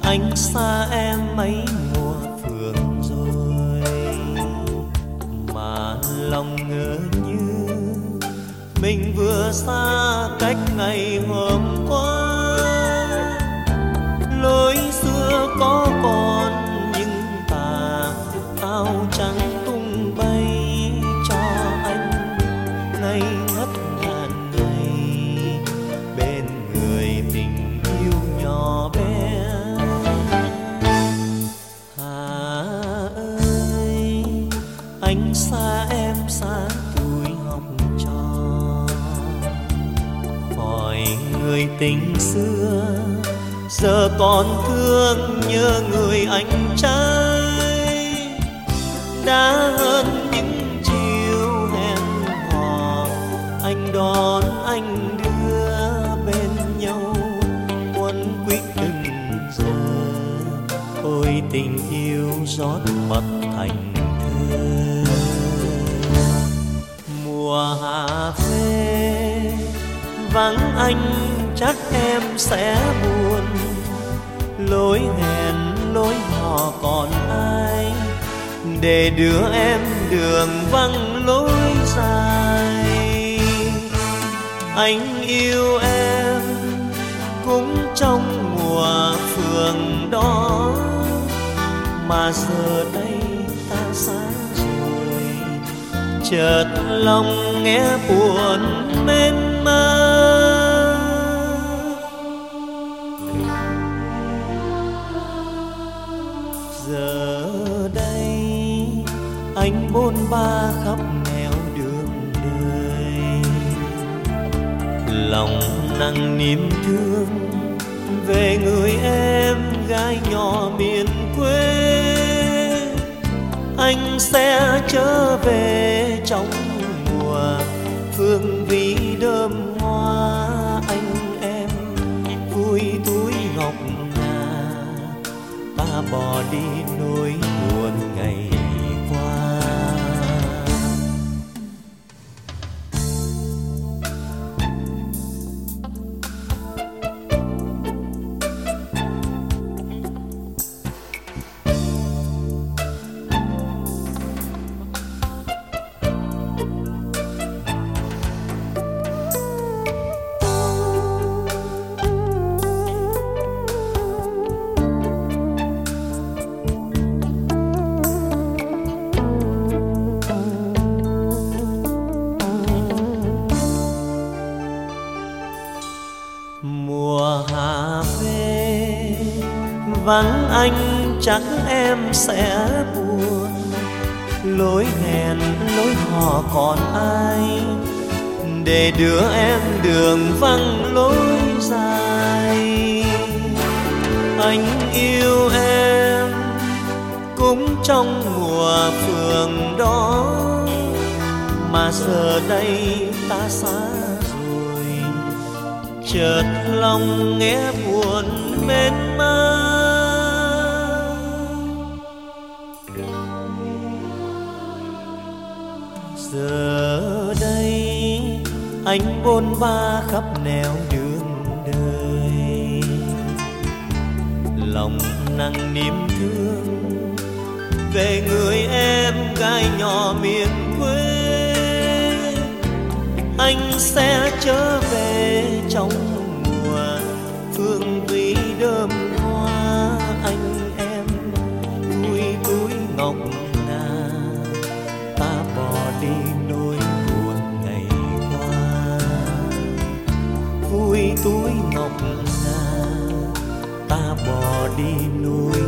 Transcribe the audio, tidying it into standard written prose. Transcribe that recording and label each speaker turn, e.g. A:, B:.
A: anh xa em mấy mùa phường rồi, mà lòng ngỡ như mình vừa xa cách ngày hôm qua. Lối xưa có còn nhưng tà áo trắng tung bay cho anh ngây ngất ngàn ngày bên người tình yêu nhỏ bé. Hà ơi, anh xa em xa tuổi học trò, hỏi người tình xưa giờ còn thương nhớ người anh trai. Đã hơn những chiều hẹn hò, anh đón anh đưa bên nhau quấn quýt từng giờ. Ôi tình yêu rót mật thành thơ. Mùa hạ phê vắng anh chắc em sẽ buồn, lối hẹn lối hò còn ai để đưa em đường vắng lối dài. Anh yêu em cũng trong mùa phường đó, mà giờ đây ta xa rồi, chợt lòng nghe buồn mênh mang. Giờ đây anh bôn ba khắp nẻo đường đời, lòng nặng niềm thương về người em gái nhỏ miền quê. Anh sẽ trở về trong mùa phương vĩ đơm hoa. Anh em vui túi ngọc ngà, ta bỏ đi nỗi buồn ngày qua. Mùa hạ về vắng anh chắc em sẽ buồn, lối hẹn lối hò còn ai để đưa em đường vắng lối dài. Anh yêu em cũng trong mùa phường đó, mà giờ đây ta xa rồi, chợt lòng nghe buồn mênh mang. Giờ đây anh bôn ba khắp nẻo đường đời, lòng nặng niềm thương về người em gái nhỏ miền quê. Anh sẽ trở về trong mùa phương vĩ đơm hoa. Anh em vui túi ngọc ngà, ta bỏ đi nỗi buồn ngày qua. Vui túi ngọc ngà, ta bỏ đi nỗi